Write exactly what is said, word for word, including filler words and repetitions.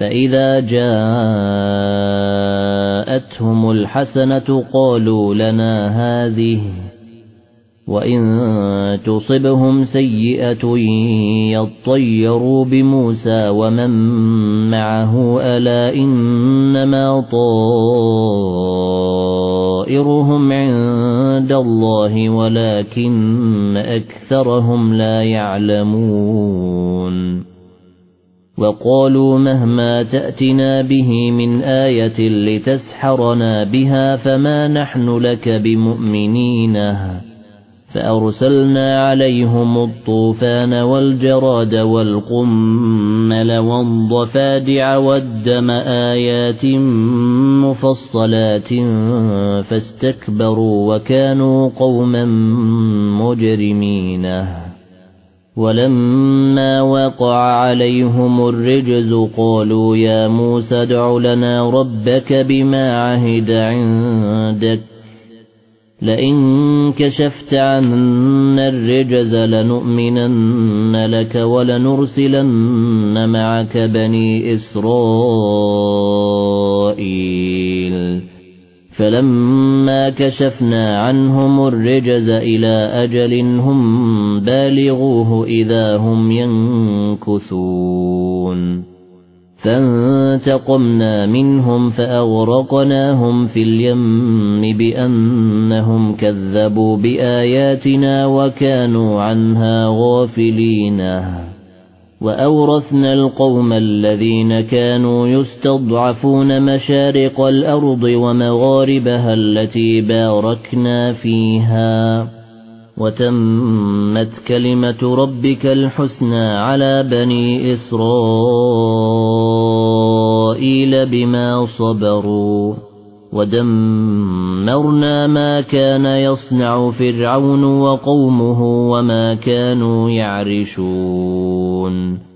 فإذا جاءتهم الحسنة قالوا لنا هذه وإن تصبهم سيئة يطيروا بموسى ومن معه ألا إنما طائرهم عند الله ولكن أكثرهم لا يعلمون وقالوا مهما تأتنا به من آية لتسحرنا بها فما نحن لك بمؤمنين فأرسلنا عليهم الطوفان والجراد والقمل والضفادع والدم آيات مفصلات فاستكبروا وكانوا قوما مجرمين ولما وقع عليهم الرجز قالوا يا موسى ادع لنا ربك بما عهد عندك لئن كشفت عنا الرجز لنؤمنن لك ولنرسلن معك بني إسرائيل فلما كشفنا عنهم الرجز إلى أجل هم بالغوه إذا هم ينكثون فانتقمنا منهم فأغرقناهم في اليم بأنهم كذبوا بآياتنا وكانوا عنها غافلين وأورثنا القوم الذين كانوا يستضعفون مشارق الأرض ومغاربها التي باركنا فيها وتمت كلمة ربك الحسنى على بني إسرائيل بما صبروا ودمرنا ما كان يصنع فرعون وقومه وما كانوا يعرشون